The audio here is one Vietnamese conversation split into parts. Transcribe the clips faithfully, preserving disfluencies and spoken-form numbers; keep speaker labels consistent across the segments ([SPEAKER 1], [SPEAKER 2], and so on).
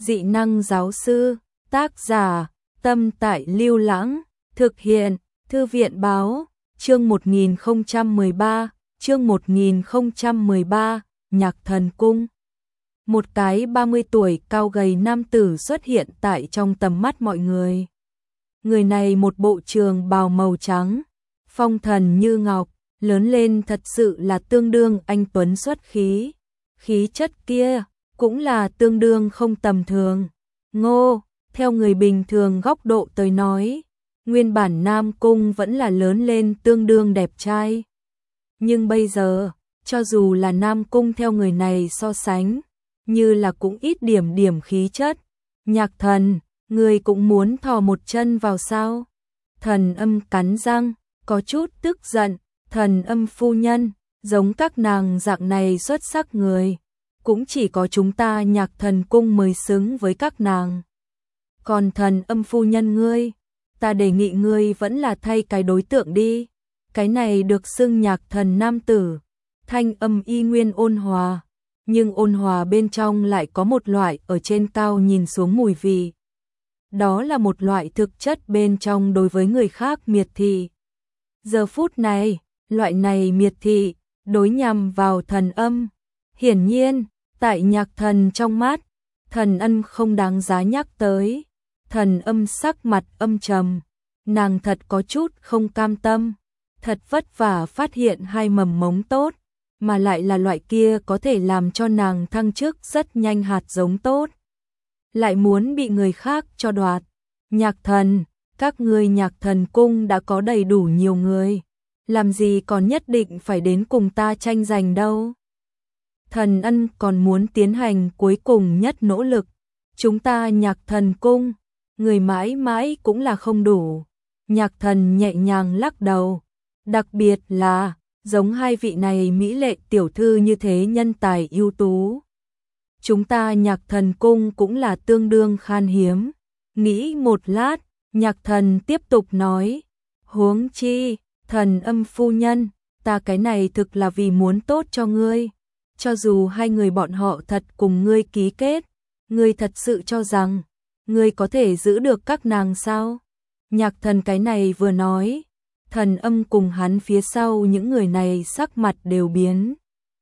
[SPEAKER 1] dị năng giáo sư, tác giả, Tâm Tại Lưu Lãng, thực hiện, Thư viện báo, chương một nghìn không trăm mười ba, chương một nghìn không trăm mười ba, Nhạc Thần Cung. Một cái ba mươi tuổi cao gầy nam tử xuất hiện tại trong tầm mắt mọi người. Người này một bộ trường bào màu trắng, phong thần như ngọc, lớn lên thật sự là tương đương anh tuấn xuất khí. Khí chất kia cũng là tương đương không tầm thường. Ngô, theo người bình thường góc độ tới nói, nguyên bản Nam Cung vẫn là lớn lên tương đương đẹp trai. Nhưng bây giờ, cho dù là Nam Cung theo người này so sánh, như là cũng ít điểm điểm khí chất. Nhạc Thần, người cũng muốn thò một chân vào sao? Thần Âm cắn răng, có chút tức giận. Thần Âm phu nhân, giống các nàng dạng này xuất sắc người, cũng chỉ có chúng ta Nhạc Thần Cung mới xứng với các nàng. Còn Thần Âm phu nhân ngươi, ta đề nghị ngươi vẫn là thay cái đối tượng đi. Cái này được xưng Nhạc Thần nam tử, thanh âm y nguyên ôn hòa, nhưng ôn hòa bên trong lại có một loại ở trên cao nhìn xuống mùi vị. Đó là một loại thực chất bên trong đối với người khác miệt thị. Giờ phút này, loại này miệt thị, đối nhằm vào Thần Âm. Hiển nhiên, tại Nhạc Thần trong mắt, Thần Âm không đáng giá nhắc tới. Thần Âm sắc mặt âm trầm, nàng thật có chút không cam tâm, thật vất vả phát hiện hai mầm mống tốt, mà lại là loại kia có thể làm cho nàng thăng chức rất nhanh hạt giống tốt. Lại muốn bị người khác cho đoạt. Nhạc Thần, các ngươi Nhạc Thần Cung đã có đầy đủ nhiều người, làm gì còn nhất định phải đến cùng ta tranh giành đâu. Thần Ân còn muốn tiến hành cuối cùng nhất nỗ lực. Chúng ta Nhạc Thần Cung, người mãi mãi cũng là không đủ. Nhạc Thần nhẹ nhàng lắc đầu. Đặc biệt là, giống hai vị này mỹ lệ tiểu thư như thế nhân tài ưu tú. Chúng ta Nhạc Thần Cung cũng là tương đương khan hiếm. Nghĩ một lát, Nhạc Thần tiếp tục nói. Huống chi, Thần Âm phu nhân, ta cái này thực là vì muốn tốt cho ngươi. Cho dù hai người bọn họ thật cùng ngươi ký kết, ngươi thật sự cho rằng ngươi có thể giữ được các nàng sao? Nhạc Thần cái này vừa nói, Thần Âm cùng hắn phía sau những người này sắc mặt đều biến,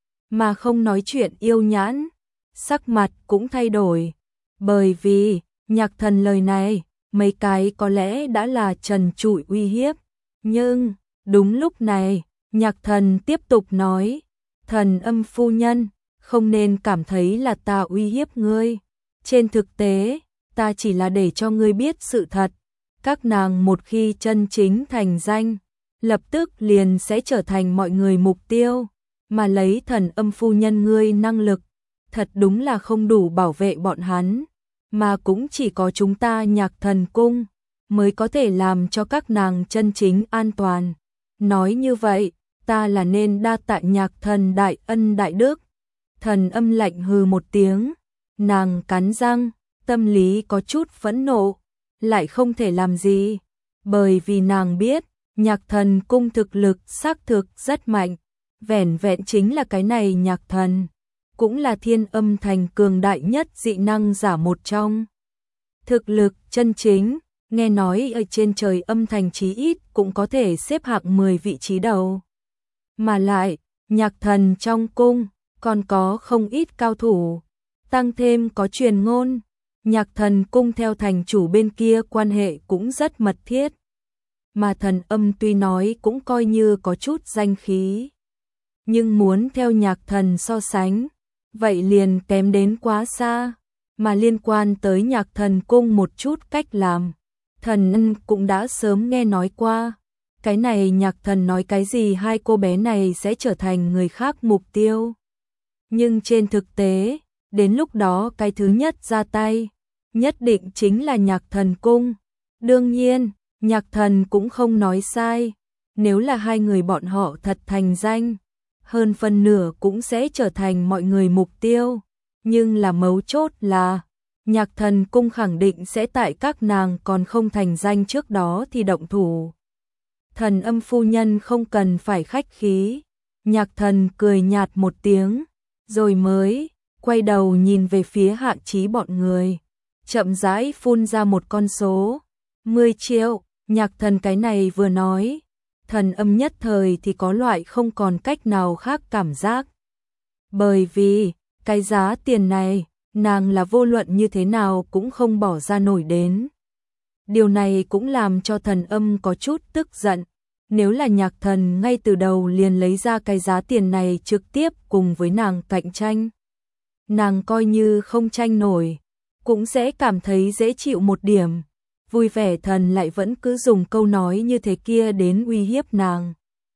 [SPEAKER 1] mà không nói chuyện yêu nhãn, sắc mặt cũng thay đổi, bởi vì Nhạc Thần lời này, mấy cái có lẽ đã là trần trụi uy hiếp, nhưng đúng lúc này, Nhạc Thần tiếp tục nói, Thần Âm phu nhân, không nên cảm thấy là ta uy hiếp ngươi, trên thực tế, ta chỉ là để cho ngươi biết sự thật, các nàng một khi chân chính thành danh, lập tức liền sẽ trở thành mọi người mục tiêu, mà lấy Thần Âm phu nhân ngươi năng lực, thật đúng là không đủ bảo vệ bọn hắn, mà cũng chỉ có chúng ta Nhạc Thần Cung mới có thể làm cho các nàng chân chính an toàn. Nói như vậy, ta là nên đa tạ Nhạc Thần đại ân đại đức. Thần Âm lạnh hừ một tiếng, nàng cắn răng, tâm lý có chút phẫn nộ, lại không thể làm gì, bởi vì nàng biết, Nhạc Thần Cung thực lực xác thực rất mạnh, vẻn vẹn chính là cái này Nhạc Thần, cũng là Thiên Âm Thành cường đại nhất dị năng giả một trong. Thực lực chân chính, nghe nói ở trên trời âm thành chí ít cũng có thể xếp hạng mười vị trí đầu. Mà lại, Nhạc Thần trong cung, còn có không ít cao thủ, tăng thêm có truyền ngôn, Nhạc Thần Cung theo thành chủ bên kia quan hệ cũng rất mật thiết. Mà Thần Âm tuy nói cũng coi như có chút danh khí, nhưng muốn theo Nhạc Thần so sánh, vậy liền kém đến quá xa, mà liên quan tới Nhạc Thần Cung một chút cách làm, Thần Ân cũng đã sớm nghe nói qua. Cái này Nhạc Thần nói cái gì hai cô bé này sẽ trở thành người khác mục tiêu. Nhưng trên thực tế, đến lúc đó cái thứ nhất ra tay, nhất định chính là Nhạc Thần Cung. Đương nhiên, Nhạc Thần cũng không nói sai, nếu là hai người bọn họ thật thành danh, hơn phần nửa cũng sẽ trở thành mọi người mục tiêu. Nhưng là mấu chốt là, Nhạc Thần Cung khẳng định sẽ tại các nàng còn không thành danh trước đó thì động thủ. Thần Âm phu nhân không cần phải khách khí. Nhạc Thần cười nhạt một tiếng, rồi mới quay đầu nhìn về phía Hạ Chí bọn người. chậm rãi phun ra một con số. mười triệu, Nhạc Thần cái này vừa nói, thần âm nhất thời thì có loại không còn cách nào khác cảm giác. Bởi vì, cái giá tiền này, nàng là vô luận như thế nào cũng không bỏ ra nổi đến. Điều này cũng làm cho thần âm có chút tức giận. Nếu là Nhạc Thần ngay từ đầu liền lấy ra cái giá tiền này trực tiếp cùng với nàng cạnh tranh, nàng coi như không tranh nổi, cũng sẽ cảm thấy dễ chịu một điểm. Vui vẻ thần lại vẫn cứ dùng câu nói như thế kia đến uy hiếp nàng,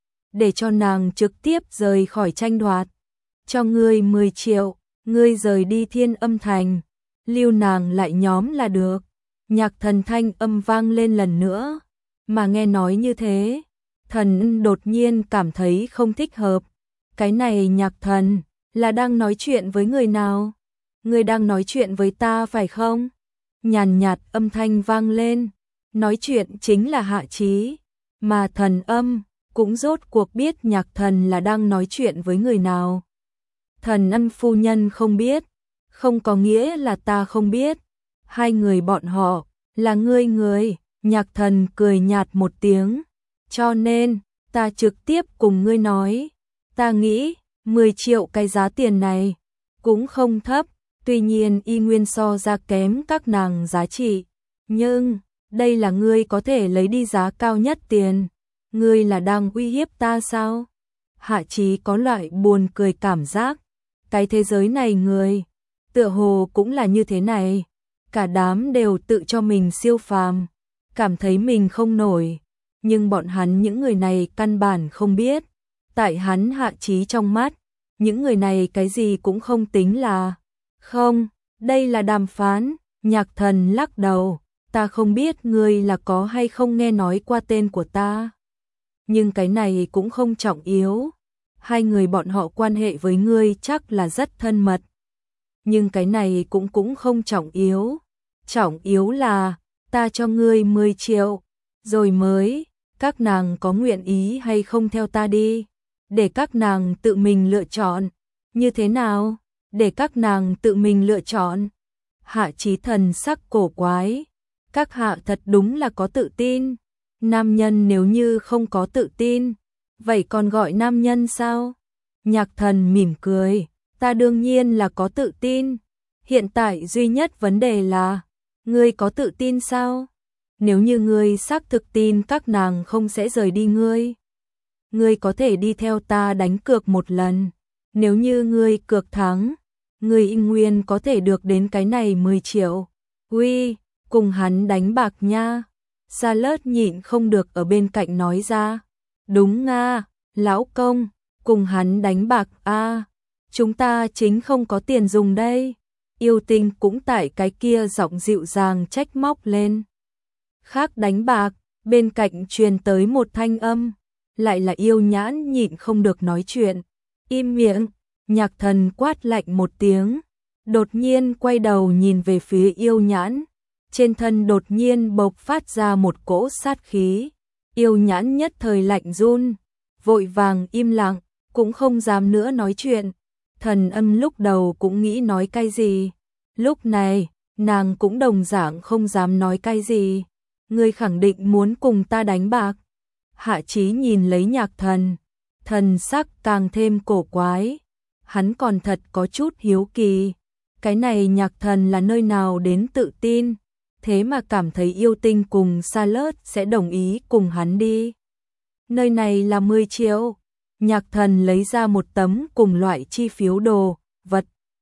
[SPEAKER 1] để cho nàng trực tiếp rời khỏi tranh đoạt. Cho ngươi mười triệu, ngươi rời đi Thiên Âm Thành, lưu nàng lại nhóm là được. Nhạc Thần thanh âm vang lên lần nữa, mà nghe nói như thế, thần đột nhiên cảm thấy không thích hợp. Cái này Nhạc Thần, là đang nói chuyện với người nào? Ngươi đang nói chuyện với ta phải không? Nhàn nhạt âm thanh vang lên, nói chuyện chính là Hạ Chí, mà thần âm cũng rốt cuộc biết Nhạc Thần là đang nói chuyện với người nào. Thần âm phu nhân không biết, không có nghĩa là ta không biết. Hai người bọn họ là ngươi người. Nhạc Thần cười nhạt một tiếng, cho nên ta trực tiếp cùng ngươi nói, ta nghĩ mười triệu cái giá tiền này cũng không thấp, tuy nhiên y nguyên so ra kém các nàng giá trị, nhưng đây là ngươi có thể lấy đi giá cao nhất tiền. Ngươi là đang uy hiếp ta sao? Hạ Chí có loại buồn cười cảm giác, cái thế giới này người tựa hồ cũng là như thế này, cả đám đều tự cho mình siêu phàm, cảm thấy mình không nổi, nhưng bọn hắn những người này căn bản không biết, tại hắn Hạ Chí trong mắt, những người này cái gì cũng không tính là. Không, đây là đàm phán. Nhạc Thần lắc đầu, ta không biết ngươi là có hay không nghe nói qua tên của ta, nhưng cái này cũng không trọng yếu. Hai người bọn họ quan hệ với ngươi chắc là rất thân mật, nhưng cái này cũng cũng không trọng yếu. Trọng yếu là ta cho ngươi mười triệu, rồi mới, các nàng có nguyện ý hay không theo ta đi, để các nàng tự mình lựa chọn. Như thế nào? Để các nàng tự mình lựa chọn. Hạ Chí thần sắc cổ quái, các hạ thật đúng là có tự tin. Nam nhân nếu như không có tự tin, vậy còn gọi nam nhân sao? Nhạc Thần mỉm cười, ta đương nhiên là có tự tin. Hiện tại duy nhất vấn đề là, ngươi có tự tin sao? Nếu như ngươi xác thực tin các nàng không sẽ rời đi ngươi, ngươi có thể đi theo ta đánh cược một lần. Nếu như ngươi cược thắng, ngươi nguyên có thể được đến cái này mười triệu. Uy, cùng hắn đánh bạc nha. Sa Lớt nhịn không được ở bên cạnh nói ra. Đúng nga, lão công, cùng hắn đánh bạc a. À, chúng ta chính không có tiền dùng đây. Yêu Tinh cũng tại cái kia giọng dịu dàng trách móc lên. Khác đánh bạc, bên cạnh truyền tới một thanh âm, lại là Yêu Nhãn nhịn không được nói chuyện. Im miệng. Nhạc Thần quát lạnh một tiếng, đột nhiên quay đầu nhìn về phía Yêu Nhãn, trên thân đột nhiên bộc phát ra một cỗ sát khí. Yêu Nhãn nhất thời lạnh run, vội vàng im lặng, cũng không dám nữa nói chuyện. Thần âm lúc đầu cũng nghĩ nói cái gì, lúc này nàng cũng đồng dạng không dám nói cái gì. Ngươi khẳng định muốn cùng ta đánh bạc? Hạ Chí nhìn lấy Nhạc Thần, thần sắc càng thêm cổ quái. Hắn còn thật có chút hiếu kỳ, cái này Nhạc Thần là nơi nào đến tự tin, thế mà cảm thấy Yêu Tinh cùng Sa Lớt sẽ đồng ý cùng hắn đi. Nơi này là mười triệu. Nhạc Thần lấy ra một tấm cùng loại chi phiếu đồ vật,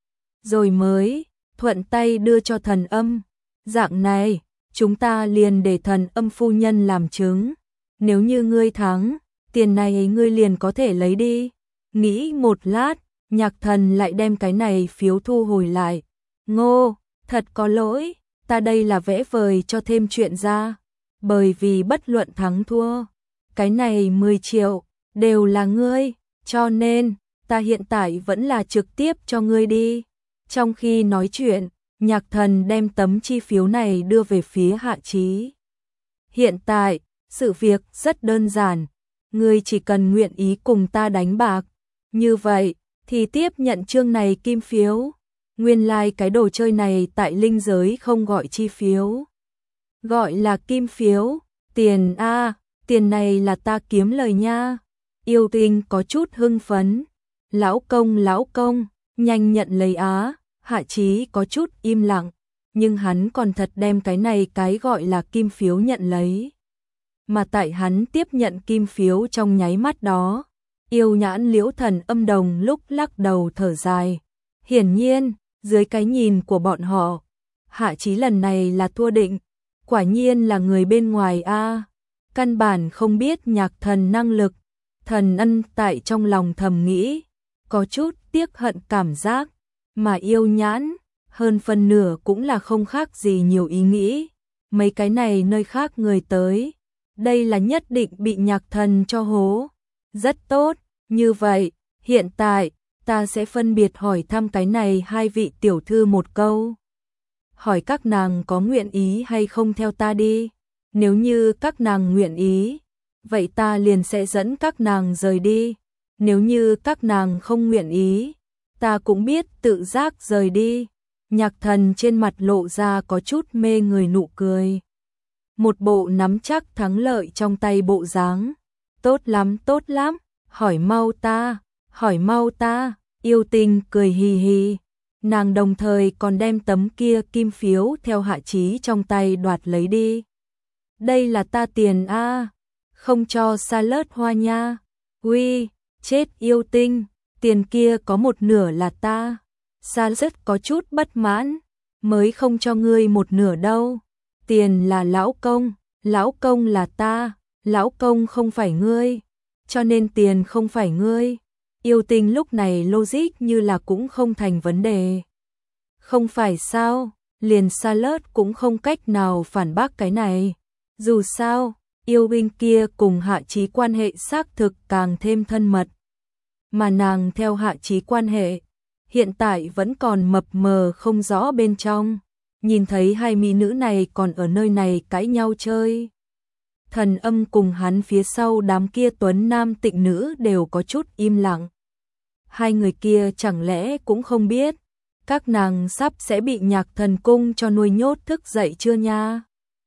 [SPEAKER 1] rồi mới thuận tay đưa cho thần âm. Dạng này, chúng ta liền để thần âm phu nhân làm chứng, nếu như ngươi thắng, tiền này ngươi liền có thể lấy đi. Nghĩ một lát, Nhạc Thần lại đem cái này phiếu thu hồi lại. Ngô, thật có lỗi, ta đây là vẽ vời cho thêm chuyện ra, bởi vì bất luận thắng thua, cái này mười triệu đều là ngươi, cho nên ta hiện tại vẫn là trực tiếp cho ngươi đi. Trong khi nói chuyện, Nhạc Thần đem tấm chi phiếu này đưa về phía Hạ Chí. Hiện tại, sự việc rất đơn giản, ngươi chỉ cần nguyện ý cùng ta đánh bạc, như vậy thì tiếp nhận chương này kim phiếu. Nguyên lai like cái đồ chơi này tại linh giới không gọi chi phiếu, gọi là kim phiếu, tiền a, tiền này là ta kiếm lời nha. Yêu Tinh có chút hưng phấn, lão công lão công, nhanh nhận lấy á. Hạ Chí có chút im lặng, nhưng hắn còn thật đem cái này cái gọi là kim phiếu nhận lấy. Mà tại hắn tiếp nhận kim phiếu trong nháy mắt đó, Yêu Nhãn Liễu Thần Âm Đồng lúc lắc đầu thở dài. Hiển nhiên, dưới cái nhìn của bọn họ, Hạ Chí lần này là thua định, quả nhiên là người bên ngoài a, căn bản không biết Nhạc Thần năng lực. Thần Ân tại trong lòng thầm nghĩ, có chút tiếc hận cảm giác, mà Yêu Nhãn, hơn phần nửa cũng là không khác gì nhiều ý nghĩ. Mấy cái này nơi khác người tới, đây là nhất định bị Nhạc Thần cho hố. Rất tốt, như vậy, hiện tại, ta sẽ phân biệt hỏi thăm cái này hai vị tiểu thư một câu. Hỏi các nàng có nguyện ý hay không theo ta đi. Nếu như các nàng nguyện ý, vậy ta liền sẽ dẫn các nàng rời đi. Nếu như các nàng không nguyện ý, ta cũng biết tự giác rời đi. Nhạc Thần trên mặt lộ ra có chút mê người nụ cười. Một bộ nắm chắc thắng lợi trong tay bộ dáng. Tốt lắm, tốt lắm, hỏi mau ta, hỏi mau ta. Yêu Tinh cười hì hì. Nàng đồng thời còn đem tấm kia kim phiếu theo Hạ Chí trong tay đoạt lấy đi. Đây là ta tiền a, không cho sa lớt hoa nha. Uy, chết Yêu Tinh, tiền kia có một nửa là ta. Sa rất có chút bất mãn, mới không cho ngươi một nửa đâu. Tiền là lão công, lão công là ta, lão công không phải ngươi, cho nên tiền không phải ngươi. Yêu Tinh lúc này logic như là cũng không thành vấn đề. Không phải sao, liền Sa Lớt cũng không cách nào phản bác cái này. Dù sao, yêu binh kia cùng Hạ Chí quan hệ xác thực càng thêm thân mật. Mà nàng theo Hạ Chí quan hệ, hiện tại vẫn còn mập mờ không rõ bên trong. Nhìn thấy hai mỹ nữ này còn ở nơi này cãi nhau chơi. Thần Âm cùng hắn phía sau đám kia tuấn nam tịnh nữ đều có chút im lặng. Hai người kia chẳng lẽ cũng không biết, các nàng sắp sẽ bị Nhạc Thần cung cho nuôi nhốt thức dậy chưa nha.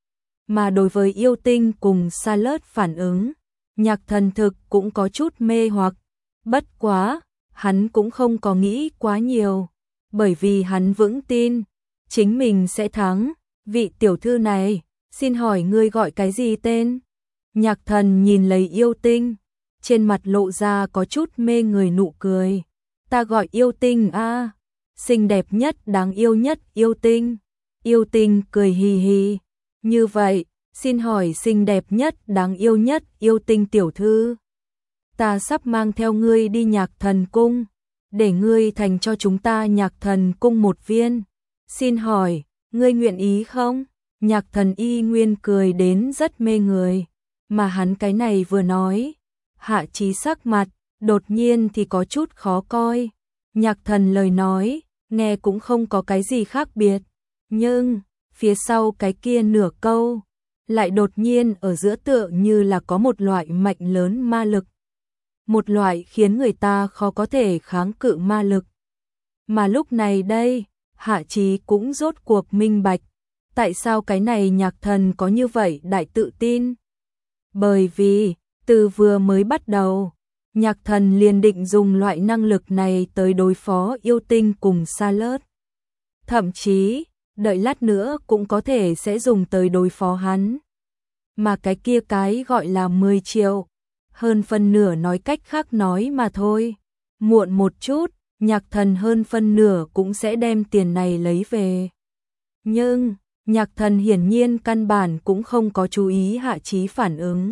[SPEAKER 1] Mà đối với Yêu Tinh cùng Sa Lớt phản ứng, Nhạc Thần thực cũng có chút mê hoặc. Bất quá, hắn cũng không có nghĩ quá nhiều, bởi vì hắn vững tin chính mình sẽ thắng. Vị tiểu thư này, xin hỏi ngươi gọi cái gì tên? Nhạc Thần nhìn lấy Yêu Tinh, trên mặt lộ ra có chút mê người nụ cười. Ta gọi Yêu Tinh a, xinh đẹp nhất đáng yêu nhất Yêu Tinh. Yêu Tinh cười hì hì. Như vậy, xin hỏi xinh đẹp nhất đáng yêu nhất Yêu Tinh tiểu thư, ta sắp mang theo ngươi đi Nhạc Thần cung, để ngươi thành cho chúng ta Nhạc Thần cung một viên. Xin hỏi, ngươi nguyện ý không? Nhạc Thần y nguyên cười đến rất mê người, mà hắn cái này vừa nói, Hạ Chí sắc mặt đột nhiên thì có chút khó coi. Nhạc Thần lời nói, nghe cũng không có cái gì khác biệt, nhưng phía sau cái kia nửa câu, lại đột nhiên ở giữa tựa như là có một loại mạnh lớn ma lực. Một loại khiến người ta khó có thể kháng cự ma lực. Mà lúc này đây, Hạ Chí cũng rốt cuộc minh bạch, tại sao cái này Nhạc Thần có như vậy đại tự tin. Bởi vì, từ vừa mới bắt đầu, Nhạc Thần liền định dùng loại năng lực này tới đối phó Yêu Tinh cùng Sa Lớt. Thậm chí, đợi lát nữa cũng có thể sẽ dùng tới đối phó hắn. Mà cái kia cái gọi là mười triệu, hơn phân nửa nói cách khác nói mà thôi. Muộn một chút, Nhạc Thần hơn phân nửa cũng sẽ đem tiền này lấy về. Nhưng, Nhạc Thần hiển nhiên căn bản cũng không có chú ý Hạ Chí phản ứng.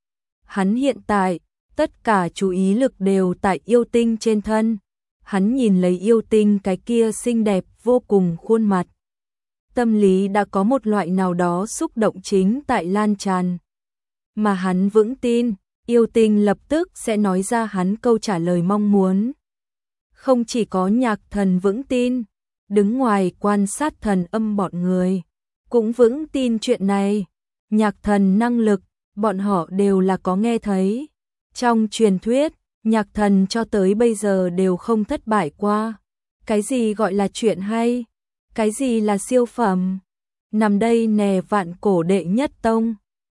[SPEAKER 1] Hắn hiện tại, tất cả chú ý lực đều tại Yêu Tinh trên thân. Hắn nhìn lấy Yêu Tinh cái kia xinh đẹp vô cùng khuôn mặt. Tâm lý đã có một loại nào đó xúc động chính tại lan tràn. Mà hắn vững tin, Yêu Tinh lập tức sẽ nói ra hắn câu trả lời mong muốn. Không chỉ có Nhạc Thần vững tin, đứng ngoài quan sát Thần Âm bọn người cũng vững tin chuyện này. Nhạc Thần năng lực, bọn họ đều là có nghe thấy. Trong truyền thuyết, Nhạc Thần cho tới bây giờ đều không thất bại qua. Cái gì gọi là chuyện hay? Cái gì là siêu phẩm? Nằm đây nè vạn cổ đệ nhất tông.